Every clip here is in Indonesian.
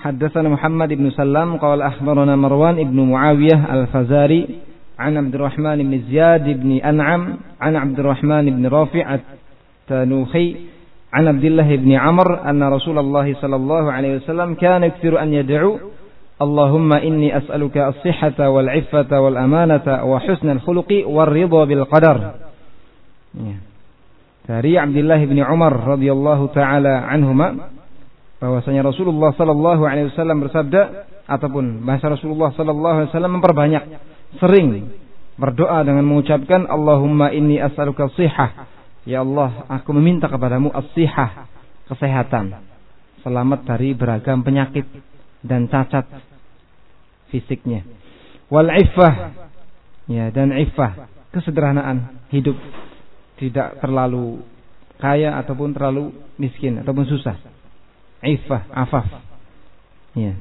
حدثنا محمد بن سلام قال أخبرنا مروان بن معاوية الفزاري عن عبد الرحمن بن زياد بن أنعم عن عبد الرحمن بن رافع التنوخي عن عبد الله بن عمرو أن رسول الله صلى الله عليه وسلم كان يكثر أن يدعو اللهم إني أسألك الصحة والعفة والأمانة وحسن الخلق والرضا بالقدر. Dari Abdullah bin Umar radhiyallahu taala anhuma bahwasanya Rasulullah sallallahu alaihi wasallam bersabda, ataupun bahasa Rasulullah sallallahu alaihi wasallam memperbanyak sering berdoa dengan mengucapkan Allahumma inni as'aluka shihah, ya Allah aku meminta kepadamu as-shihah, kesehatan, selamat dari beragam penyakit dan cacat fisiknya, wal iffah, ya, dan iffah, kesederhanaan hidup, tidak terlalu kaya ataupun terlalu miskin ataupun susah. Iffah, afaf. Ya.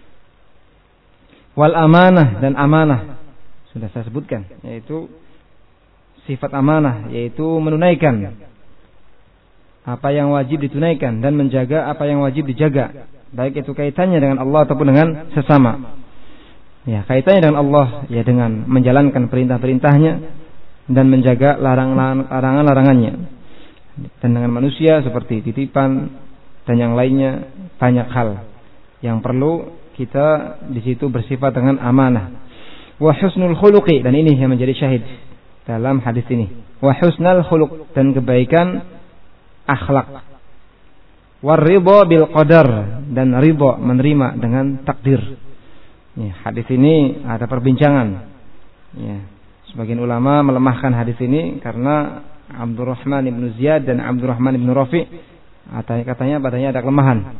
Wal amanah, dan amanah sudah saya sebutkan, yaitu sifat amanah, yaitu menunaikan apa yang wajib ditunaikan dan menjaga apa yang wajib dijaga, baik itu kaitannya dengan Allah ataupun dengan sesama. Ya, kaitannya dengan Allah ya dengan menjalankan perintah-perintahnya dan menjaga larangan-larangannya. Dan dengan manusia seperti titipan dan yang lainnya, banyak hal yang perlu kita di situ bersifat dengan amanah. Wa husnul khuluqi, dan ini yang menjadi syahid dalam hadis ini. Wa husnul khuluq, dan kebaikan akhlak. War ridha bil qadar, dan ridha menerima dengan takdir. Ya, hadis ini ada perbincangan. Ya, sebagian ulama melemahkan hadis ini karena Abdurrahman ibn Ziyad dan Abdurrahman ibn Rafi katanya padanya ada kelemahan.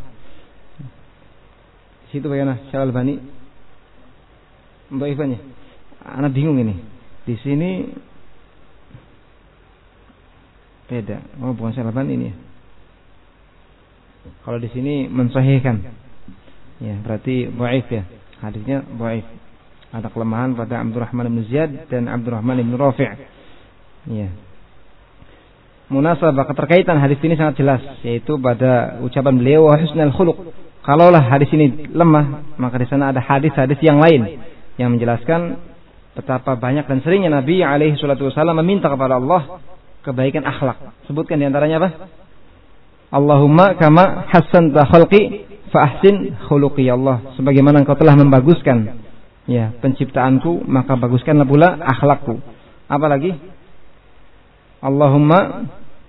Situ bagaimana Syekh Al-Albani mendhaifkannya. Ana bingung ini. Di sini beda. Oh, bukan Syekh Al-Albani ini ya. Kalau di sini mensahihkan. Ya, berarti dhaif ya. Hadisnya dhaif. Ada kelemahan pada Abdurrahman bin Ziyad dan Abdurrahman bin Rafi'. Ya. Munasabah keterkaitan hadis ini sangat jelas, yaitu pada ucapan beliau wa husnul khuluq. Kalaulah hadis ini lemah, maka di sana ada hadis-hadis yang lain yang menjelaskan betapa banyak dan seringnya Nabi alaihi salatu wasallam meminta kepada Allah kebaikan akhlak. Sebutkan di antaranya apa? Allahumma kama hassanta khalqi fa ahsin khuluqi, ya Allah, sebagaimana Engkau telah membaguskan ya penciptaanku, maka baguskanlah pula akhlakku. Apa lagi? Allahumma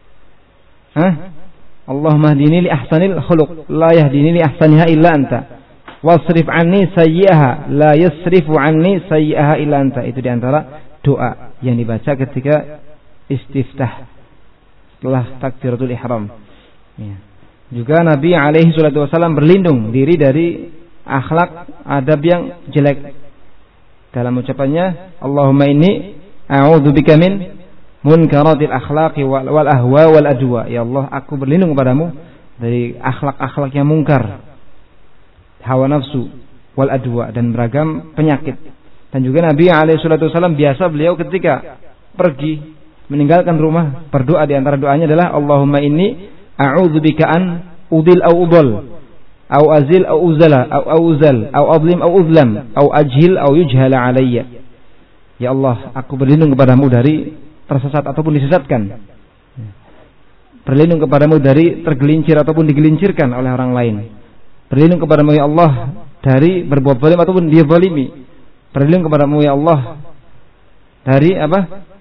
Allahumma hdini li ahsanil khuluq la yahdini li ahsaniha illa anta wasrif anni sayyi'aha la yasrifu anni sayyi'aha illa anta. Itu di antara doa yang dibaca ketika istiftah setelah takbiratul ihram. Ya. Juga Nabi alaihi salatu wasallam berlindung diri dari akhlak adab yang jelek dalam ucapannya Allahumma inni a'udzubika min munkaratil akhlaqi wal ahwa wal adwa. Ya Allah, aku berlindung kepadamu dari akhlak-akhlak yang mungkar, hawa nafsu, wal adwa, dan beragam penyakit. Dan juga Nabi alaihi salatu wasallam biasa beliau ketika pergi meninggalkan rumah berdoa, di antara doanya adalah Allahumma inni a'udzubika an udil au udal au azil au uzala au uzal au adlim au uzlam au ajhil au yujhala alayya. Ya Allah, aku berlindung kepadamu dari tersesat ataupun disesatkan, berlindung kepadamu dari tergelincir ataupun digelincirkan oleh orang lain, berlindung kepadamu ya Allah dari berbuat zalim ataupun dia zalimi, berlindung kepadamu ya Allah dari apa?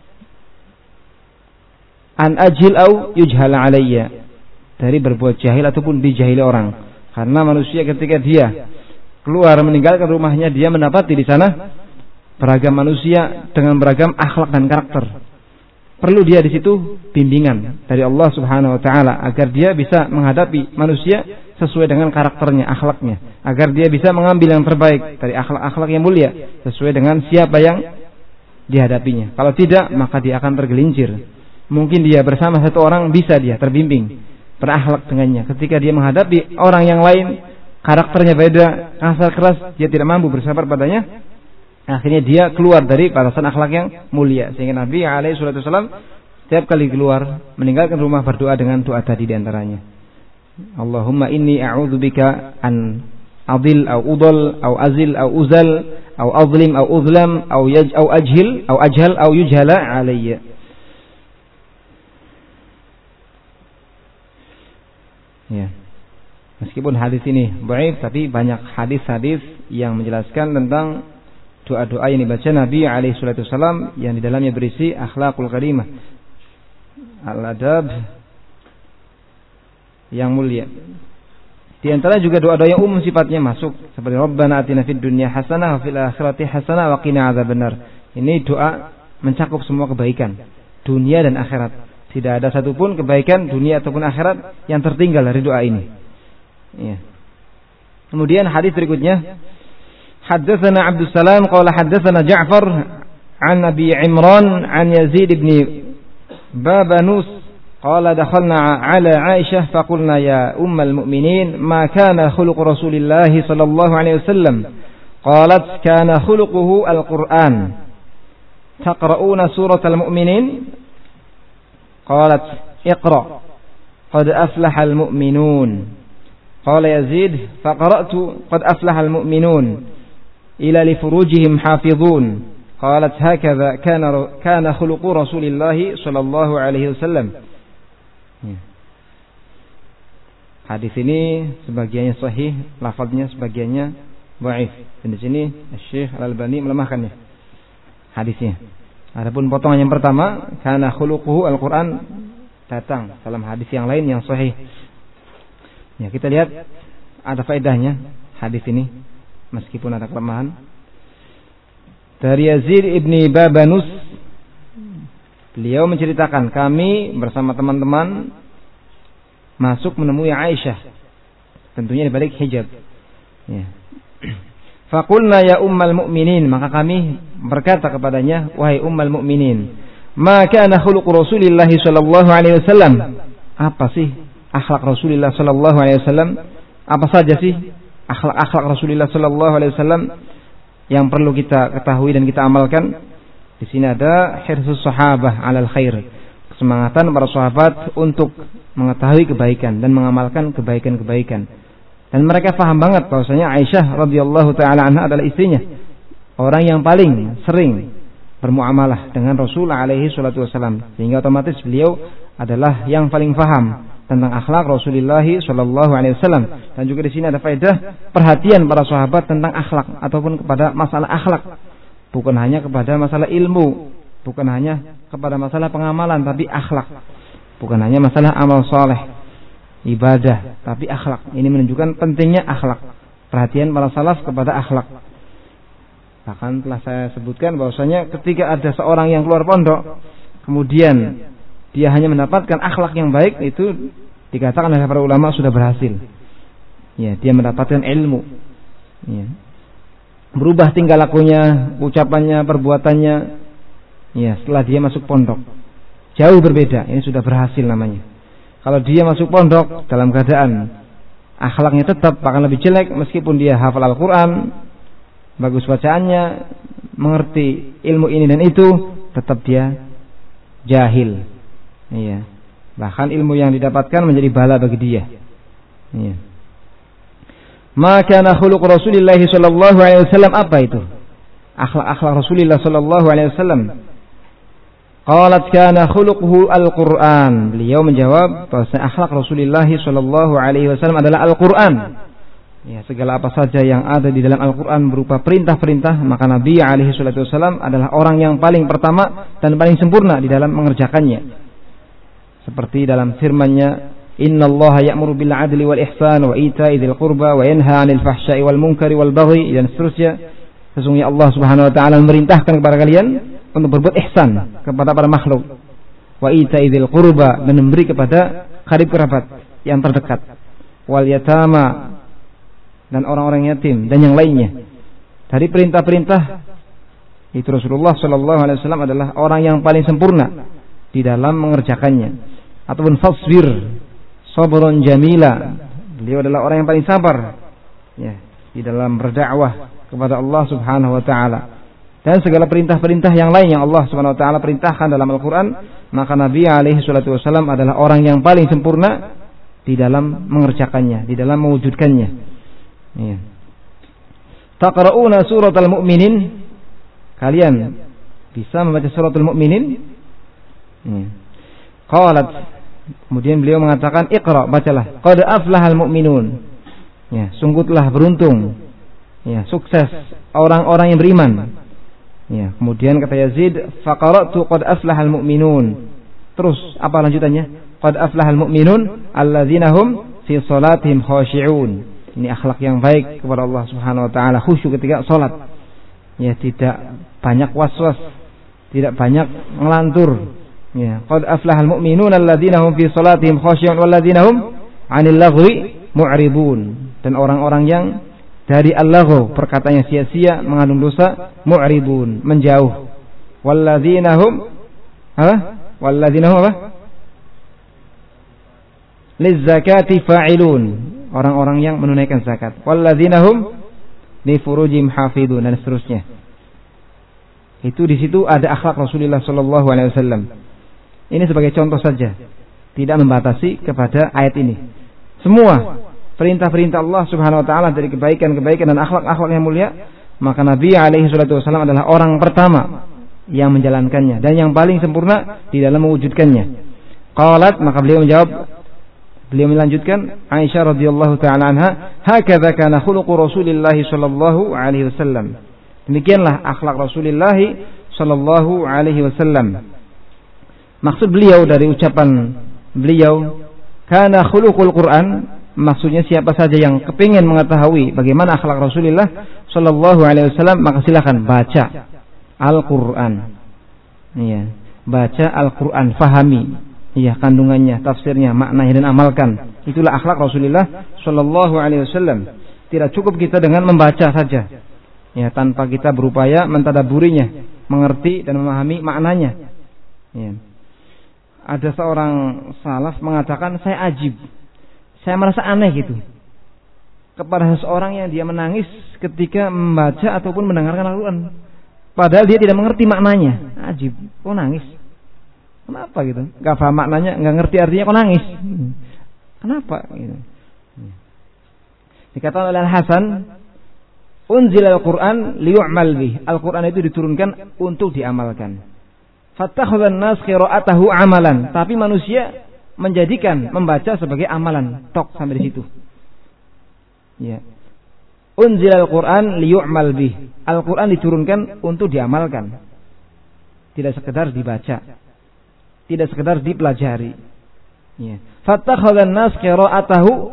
An ajhil au yujhala alayya, dari berbuat jahil ataupun dijahili orang. Karena manusia ketika dia keluar meninggalkan rumahnya, dia mendapati di sana beragam manusia dengan beragam akhlak dan karakter. Perlu dia di situ bimbingan dari Allah Subhanahu wa taala agar dia bisa menghadapi manusia sesuai dengan karakternya, akhlaknya, agar dia bisa mengambil yang terbaik dari akhlak-akhlak yang mulia sesuai dengan siapa yang dihadapinya. Kalau tidak, maka dia akan tergelincir. Mungkin dia bersama satu orang bisa dia terbimbing, berakhlak dengannya. Ketika dia menghadapi orang yang lain, karakternya beda, kasar keras, dia tidak mampu bersabar padanya. Akhirnya dia keluar dari batasan akhlak yang mulia. Sehingga Nabi alaihi salatu wasallam setiap kali keluar meninggalkan rumah berdoa dengan doa tadi di antaranya. Allahumma inni a'udzubika an adil au udal au azil au uzal au azlim au uzlam au ajhal au yujhala alayya. Ya. Meskipun hadis ini dhaif, tapi banyak hadis-hadis yang menjelaskan tentang doa-doa yang dibaca Nabi alaihi salatu wasallam yang di dalamnya berisi akhlaqul karimah, al-adab yang mulia. Di antara juga doa-doa yang umum sifatnya masuk seperti Rabbana atina fid dunya hasanah wa fil akhirati hasanah wa qina adzabannar. Ini doa mencakup semua kebaikan dunia dan akhirat. Tidak ada satupun kebaikan dunia ataupun akhirat yang tertinggal dari doa ini. Ya. Kemudian hadis berikutnya, haddatsana Abdus Salam qala haddatsana Ja'far an Abi Imran an Yazid ibn Babanus qala dakhalna ala Aisyah faqulna ya ummal mu'minin ma kana khuluq Rasulillah sallallahu alaihi wasallam qalat kana khuluquhu al-Qur'an taqra'una suratal mu'minin qalat iqra qad aflaha al-mu'minun qala Yazid faqara'tu qad aflaha al-mu'minun ila li furujihim hafizun qalat hakadha kana khuluqu Rasulillah sallallahu alaihi wasallam. Hadis ini sebagiannya sahih, lafaznya sebagiannya dhaif. Dan di sini Syekh Al-Albani melemahkannya hadisnya. Adapun potongan yang pertama, kana khuluquhu al-Qur'an, datang dalam hadis yang lain yang sahih. Ya, kita lihat ada faedahnya hadis ini meskipun ada kelemahan. Dari Yazid ibni Babanus, beliau menceritakan kami bersama teman-teman masuk menemui Aisyah, tentunya di balik hijab. Ya. Faqulna ya ummal mu'minin, maka kami berkata kepadanya, wahai ummal mu'minin, ma kana khuluq Rasulillah sallallahu alaihi wasallam? Apa sih akhlak Rasulullah sallallahu alaihi wasallam? Apa saja sih akhlak Rasulullah sallallahu alaihi wasallam yang perlu kita ketahui dan kita amalkan? Di sini ada hirsus sahabah 'alal khair, kesemangatan para sahabat untuk mengetahui kebaikan dan mengamalkan kebaikan-kebaikan. Dan mereka paham banget bahwasanya Aisyah radhiyallahu taala anha adalah istrinya, orang yang paling sering bermuamalah dengan Rasul alaihi salatu wasallam, sehingga otomatis beliau adalah yang paling paham tentang akhlak Rasulullah sallallahu alaihi wasallam. Dan juga di sini ada faedah perhatian para sahabat tentang akhlak ataupun kepada masalah akhlak, bukan hanya kepada masalah ilmu, bukan hanya kepada masalah pengamalan, tapi akhlak. Bukan hanya masalah amal soleh, ibadah, tapi akhlak. Ini menunjukkan pentingnya akhlak, perhatian para salaf kepada akhlak. Bahkan telah saya sebutkan bahwasanya ketika ada seorang yang keluar pondok, kemudian dia hanya mendapatkan akhlak yang baik, itu dikatakan oleh para ulama sudah berhasil. Ya, dia mendapatkan ilmu. Ya. Berubah tingkah lakunya, ucapannya, perbuatannya. Ya, setelah dia masuk pondok, jauh berbeda. Ini sudah berhasil namanya. Kalau dia masuk pondok dalam keadaan akhlaknya tetap akan lebih jelek, meskipun dia hafal Al-Quran, bagus bacaannya, mengerti ilmu ini dan itu, tetap dia jahil. Iya. Bahkan ilmu yang didapatkan menjadi bala bagi dia. Iya. Maka khuluq Rasulullah sallallahu alaihi wasallam, apa itu? Akhlak Rasulullah sallallahu alaihi wasallam. Qalat kana khuluquhu al-Qur'an. Beliau menjawab bahwa akhlak Rasulullah sallallahu alaihi wasallam adalah Al-Qur'an. Ya, segala apa saja yang ada di dalam Al-Qur'an berupa perintah-perintah, maka Nabi alaihi salatu wasallam adalah orang yang paling pertama dan paling sempurna di dalam mengerjakannya. Seperti dalam firman-Nya, "Innallaha ya'muru bil 'adli wal ihsan wa ita'i dzil qurba wa yanha 'anil fahsya'i wal munkari wal baghi," dan seterusnya. Sesungguhnya Allah Subhanahu wa taala memerintahkan kepada kalian untuk berbuat ihsan kepada para makhluk, wa ita'i dzil qurba, dan memberi kepada karib kerabat yang terdekat, wal yatama, dan orang-orang yatim, dan yang lainnya. Dari perintah-perintah itu Rasulullah sallallahu alaihi wasallam adalah orang yang paling sempurna di dalam mengerjakannya. Ataupun fasbir sabrun jamila, beliau adalah orang yang paling sabar ya di dalam berdakwah kepada Allah Subhanahu wa taala. Dan segala perintah-perintah yang lain yang Allah Subhanahu wa taala perintahkan dalam Al-Qur'an, maka Nabi alaihi salatu wasallam adalah orang yang paling sempurna di dalam mengerjakannya, di dalam mewujudkannya. Ya. taqra'una suratal mu'minin, kalian bisa membaca suratul mu'minin? Qalat, kemudian beliau mengatakan, iqra, bacalah. Qad aflahal mu'minun. Ya, sungguh telah beruntung, ya, sukses orang-orang yang beriman. Ya, kemudian kata Yazid, faqara'tu qad aflahal mu'minun. Terus apa lanjutannya? Qad aflahal mu'minun alladzina hum fi salatihim khashi'un. Ini akhlak yang baik kepada Allah Subhanahu wa taala, khusyuk ketika salat. Ya, tidak banyak waswas, tidak banyak ngelantur. Ya, qad aflahal mu'minun alladzina hum fi salatihim khashi'un walladzina hum 'anil laghwi mu'ribun. Dan orang-orang yang dari al-laghu, perkataannya sia-sia, mengandung dosa, mu'ribun, menjauh. Walladzina hum walladzina hum lizzakati fa'ilun, orang-orang yang menunaikan zakat. Walladzina hum li furujihim hafidun, dan seterusnya. Itu di situ ada akhlak Rasulullah sallallahu alaihi wasallam. Ini sebagai contoh saja, tidak membatasi kepada ayat ini. Semua perintah-perintah Allah Subhanahu wa taala dari kebaikan-kebaikan dan akhlak-akhlak yang mulia, maka Nabi alaihi salatu wasallam adalah orang pertama yang menjalankannya dan yang paling sempurna di dalam mewujudkannya. Qalat, maka beliau melanjutkan, Aisyah radhiyallahu taala anha, hakadza kana khuluqu Rasulillah sallallahu alaihi wasallam. Demikianlah akhlak Rasulullah sallallahu alaihi wasallam. Maksud beliau dari ucapan beliau, kana khuluqul Quran, maksudnya siapa saja yang kepingin mengetahui bagaimana akhlak Rasulullah sallallahu alaihi wasallam, maka silakan baca Al-Qur'an. Iya, baca Al-Qur'an, fahami iya kandungannya, tafsirnya, maknanya, dan amalkan. Itulah akhlak Rasulullah sallallahu alaihi wasallam. Tidak cukup kita dengan membaca saja. Ya, tanpa kita berupaya mentadaburinya, mengerti dan memahami maknanya. Ya. Ada seorang salaf mengatakan, saya ajib, saya merasa aneh gitu kepada seseorang yang dia menangis ketika membaca ataupun mendengarkan Al-Quran, padahal dia tidak mengerti maknanya. Ajib, kok nangis? Kenapa gitu? Gak paham maknanya, gak ngerti artinya, kok nangis? Kenapa? Gitu. Dikatakan oleh Al-Hasan, unzil Al-Quran liyu'mal bih. Al-Quran itu diturunkan untuk diamalkan. Fattakhadhan nas qira'atahu amalan. Tapi manusia menjadikan membaca sebagai amalan. Tok sampai di situ. Ya. Unzil Al-Quran liyu'mal bih. Al-Quran diturunkan untuk diamalkan. Tidak sekedar dibaca. Tidak sekedar dipelajari. Ya. Fattakhadhan nas qira'atahu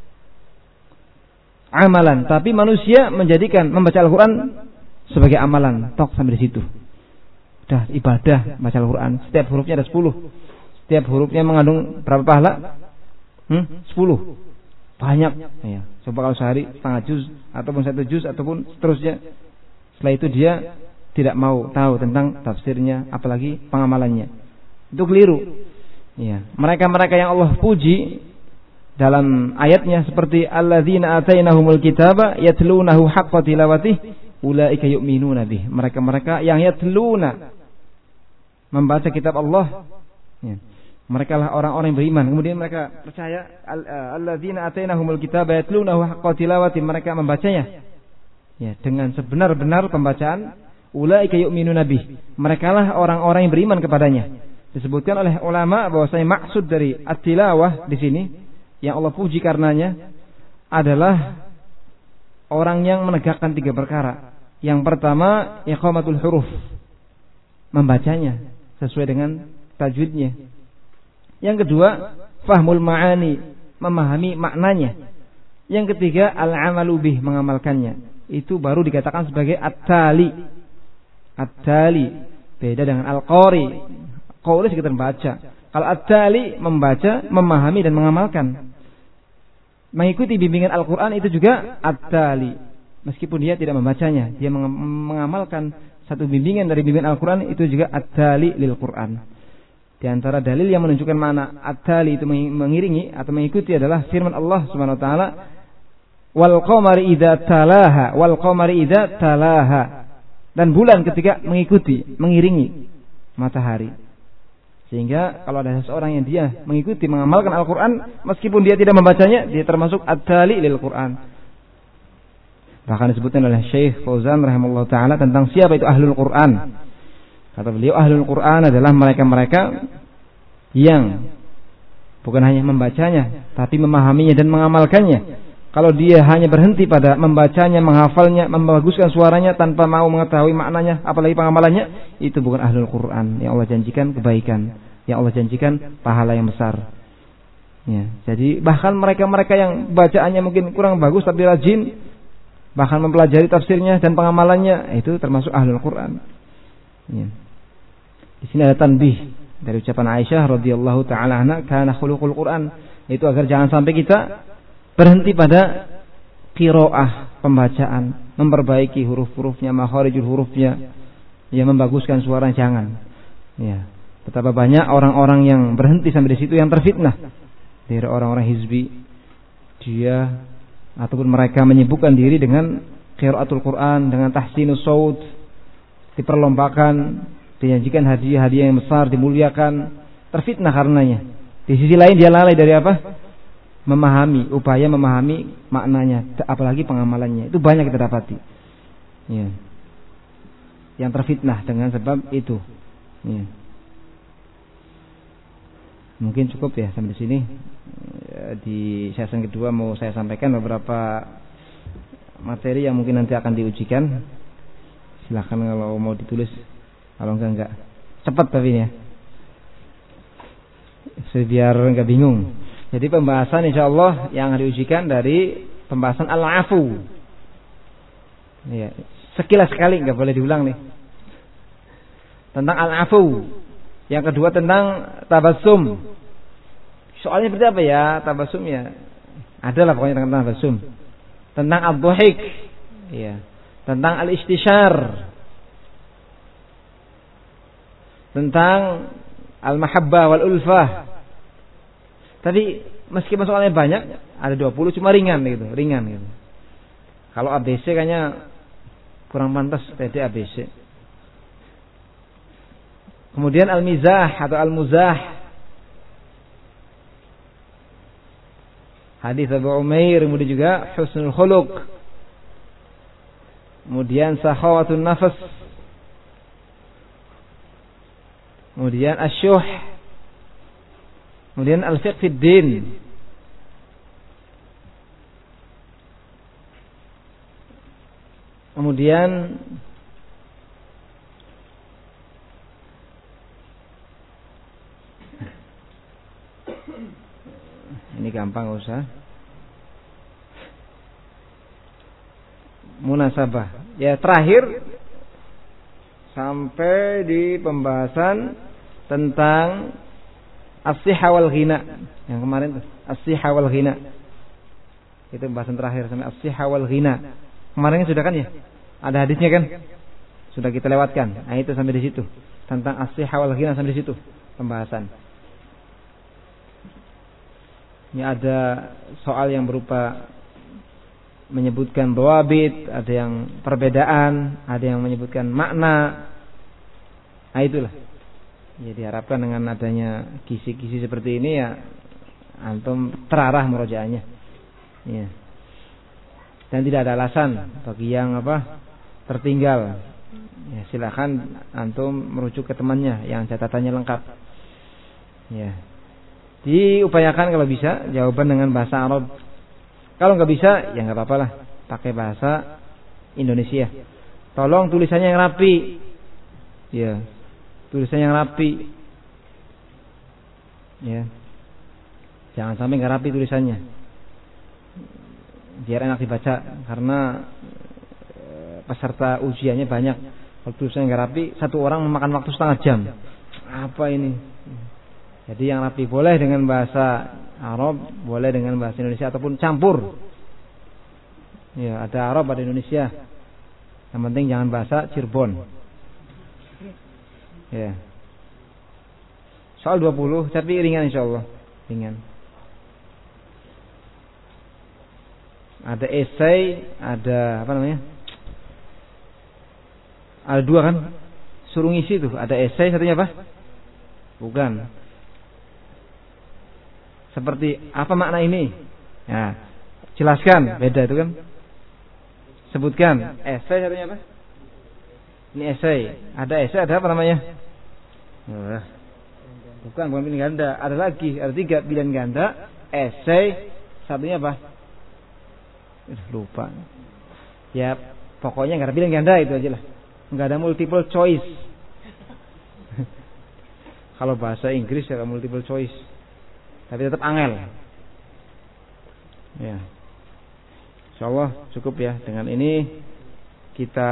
amalan. Tapi manusia menjadikan membaca Al-Quran sebagai amalan. Tok sampai di situ. Dah ibadah baca Al-Quran. Setiap hurufnya ada 10. Setiap hurufnya mengandung berapa pahala? 10. Banyak. Ya. Coba kalau sehari setengah juz ataupun 1 juz ataupun seterusnya. Setelah itu dia tidak mau tahu tentang tafsirnya, apalagi pengamalannya. Itu keliru. Ya. Mereka-mereka yang Allah puji dalam ayatnya seperti alladzina atainahumul kitaba yatlunahu haqqa tilawatih ulaika yu'minuna bih. Mereka-mereka yang yatluna, membaca kitab Allah, ya. Mereka lah orang-orang yang beriman. Kemudian mereka percaya, alladzina atainahumul kitaba yatlunahu haqqa tilawati, mereka membacanya ya dengan sebenar-benar pembacaan. Ulaika yu'minuna bih, mereka lah orang-orang yang beriman kepadanya. Disebutkan oleh ulama bahwasanya maksud dari at-tilawah di sini yang Allah puji karenanya adalah orang yang menegakkan 3 perkara. Yang pertama, iqamatul huruf, membacanya sesuai dengan tajwidnya. Yang kedua, fahmul ma'ani, memahami maknanya. Yang ketiga, al-amalu bih, mengamalkannya. Itu baru dikatakan sebagai at-tali. At-tali beda dengan al-qari. Qari sekedar baca. Kalau at-tali membaca, memahami dan mengamalkan. Mengikuti bimbingan Al-Quran itu juga at-tali. Meskipun dia tidak membacanya, dia mengamalkan satu bimbingan dari bimbingan Al-Quran, itu juga at-tali lil Quran. Di antara dalil yang menunjukkan mana at-tali itu mengiringi atau mengikuti adalah firman Allah Subhanahu wa taala, wal qamari idza talaha, wal qamari idza talaha. Dan bulan ketika mengikuti, mengiringi matahari. Sehingga kalau ada seseorang yang dia mengikuti, mengamalkan Al-Quran, meskipun dia tidak membacanya, dia termasuk at-tali lil Quran. Bahkan disebutkan oleh Syekh Fauzan rahimahullah taala tentang siapa itu ahlul Quran. Kata beliau, ahlul Quran adalah mereka-mereka yang bukan hanya membacanya, tapi memahaminya dan mengamalkannya. Kalau dia hanya berhenti pada membacanya, menghafalnya, membaguskan suaranya tanpa mau mengetahui maknanya, apalagi pengamalannya, itu bukan ahlul Quran. Yang Allah janjikan kebaikan, yang Allah janjikan pahala yang besar. Ya, jadi bahkan mereka-mereka yang bacaannya mungkin kurang bagus tapi rajin, bahkan mempelajari tafsirnya dan pengamalannya, itu termasuk ahlul Quran. Ya. Di sini ada tanbih dari ucapan Aisyah radhiyallahu taala anha, kana khuluqul Quran, itu agar jangan sampai kita berhenti pada qiraah, pembacaan, memperbaiki huruf-hurufnya, makharijul hurufnya, ya, membaguskan suara, jangan. Ya. Betapa banyak orang-orang yang berhenti sampai di situ yang terfitnah dari orang-orang hizbi. Dia ataupun mereka menyibukkan diri dengan qiraatul Quran, dengan tahsinus saut, diperlombakan, dijanjikan hadiah-hadiah yang besar, dimuliakan, terfitnah karenanya. Di sisi lain dia lalai dari apa? Memahami, upaya memahami maknanya, apalagi pengamalannya. Itu banyak kita dapati. Ya. Yang terfitnah dengan sebab itu. Ya. Mungkin cukup ya sampai di sini. Di sesi kedua mau saya sampaikan beberapa materi yang mungkin nanti akan diujikan. Silahkan kalau mau ditulis, kalau enggak. Cepat tapi ini ya, biar enggak bingung. Jadi pembahasan insyaallah yang diujikan dari pembahasan al-afu. Ya, sekilas sekali, enggak boleh diulang nih. Tentang al-afu. Yang kedua tentang tabassum. Soalnya seperti apa ya tabassum ya? Adalah pokoknya tentang tabassum. Tentang ad-dhahik. Ya. Tentang al-istisyar. Tentang al-mahabbah wal-ulfah. Tapi meskipun soalnya banyak, ada 20 cuma ringan gitu. Kalau ABC kayaknya kurang pantas, PD ABC. Kemudian al-mizah atau al-muzah. Hadis Abu Umair, kemudian juga husnul khuluq. Kemudian sakhawatun nafas. Kemudian asyuh. Kemudian al-fiqh fid din. Kemudian ini gampang usah. Munasabah. Ya, terakhir sampai di pembahasan tentang as-sihha wal ghina. Yang kemarin tuh, as-sihha wal ghina. Itu pembahasan terakhir sampai as-sihha wal ghina. Kemarin sudah kan ya? Ada hadisnya kan? Sudah kita lewatkan. Nah, itu sampai di situ. Tentang as-sihha wal ghina sampai di situ pembahasan. Ini ada soal yang berupa menyebutkan dhawabit, ada yang perbedaan, ada yang menyebutkan makna. Nah, itulah. Ya, diharapkan dengan adanya kisi-kisi seperti ini ya antum terarah murojaahnya. Ya. Dan tidak ada alasan bagi yang tertinggal. Ya, silakan antum merujuk ke temannya yang catatannya lengkap. Ya. Diupayakan kalau bisa jawaban dengan bahasa Arab. Kalau nggak bisa ya nggak apa-apa lah, pakai bahasa Indonesia. Tolong tulisannya yang rapi. Ya. Tulisannya yang rapi. Ya. Jangan sampai nggak rapi tulisannya. Biar enak dibaca karena peserta ujiannya banyak. Kalau tulisannya nggak rapi, satu orang memakan waktu setengah jam. Apa ini? Jadi yang rapi boleh dengan bahasa Arab, boleh dengan bahasa Indonesia ataupun campur. Ya, ada Arab, ada Indonesia. Yang penting jangan bahasa Cirebon. Ya. Soal 20, tapi ringan insyaallah. Ringan. Ada esai, ada ada dua kan? Suruh ngisi tuh, ada esai, satunya apa? Bukan. Seperti apa makna ini? Ya, jelaskan, beda itu kan. Sebutkan. Esai satunya apa? Ini esai. Ada esai, ada apa namanya? Bukan pilihan ganda. Ada lagi, ada 3 pilihan ganda. Esai, satunya apa? Lupa. Ya, pokoknya nggak ada pilihan ganda, itu aja lah. Nggak ada multiple choice. Kalau bahasa Inggris ya multiple choice. Tapi tetap angel. Ya. Insyaallah cukup ya. Dengan ini kita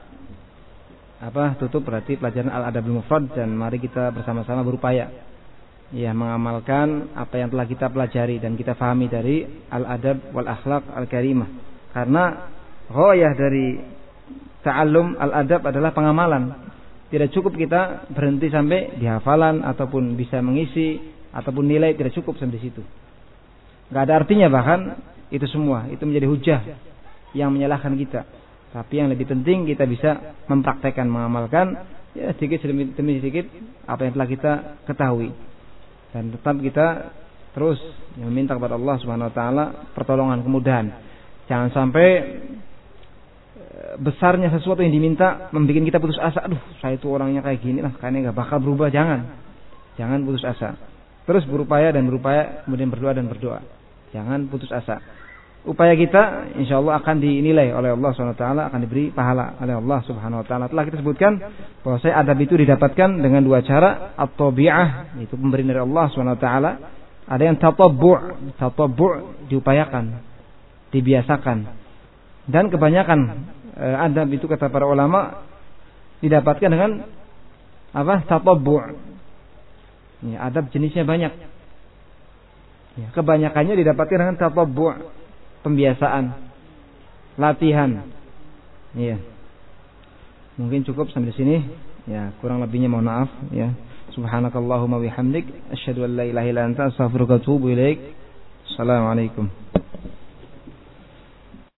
tutup berarti pelajaran Al-Adabul Mufrad, dan mari kita bersama-sama berupaya ya mengamalkan apa yang telah kita pelajari dan kita fahami dari Al-Adab wal Akhlaq Al-Karimah. Karena ghayah dari ta'allum al-adab adalah pengamalan. Tidak cukup kita berhenti sampai di hafalan ataupun bisa mengisi ataupun nilai, tidak cukup sampai di situ. Enggak ada artinya bahkan itu semua, itu menjadi hujah yang menyalahkan kita. Tapi yang lebih penting kita bisa mempraktekkan, mengamalkan ya sedikit demi sedikit apa yang telah kita ketahui. Dan tetap kita terus meminta kepada Allah Subhanahu wa taala pertolongan, kemudahan. Jangan sampai besarnya sesuatu yang diminta membuat kita putus asa. Aduh, saya itu orangnya kayak gini lah, kayaknya enggak bakal berubah. Jangan putus asa. Terus berupaya, kemudian berdoa dan berdoa. Jangan putus asa. Upaya kita insyaallah akan dinilai oleh Allah Subhanahu wa taala, akan diberi pahala oleh Allah Subhanahu wa taala. Telah kita sebutkan bahwa adab itu didapatkan dengan 2 cara, at-tabi'ah, yaitu pemberian dari Allah Subhanahu wa taala. Ada yang tatabbu' diupayakan, dibiasakan. Dan kebanyakan adab itu kata para ulama didapatkan dengan tatabbu'. Ya, adab jenisnya banyak. Ya, kebanyakannya didapatkan dengan tatabbu', pembiasaan, latihan. Iya. Mungkin cukup sampai di sini. Ya, kurang lebihnya mohon maaf ya. Subhanakallahumma bihamdik asyhadu an la ilaha illa anta astaghfiruka wa atubu ilaik. Assalamualaikum.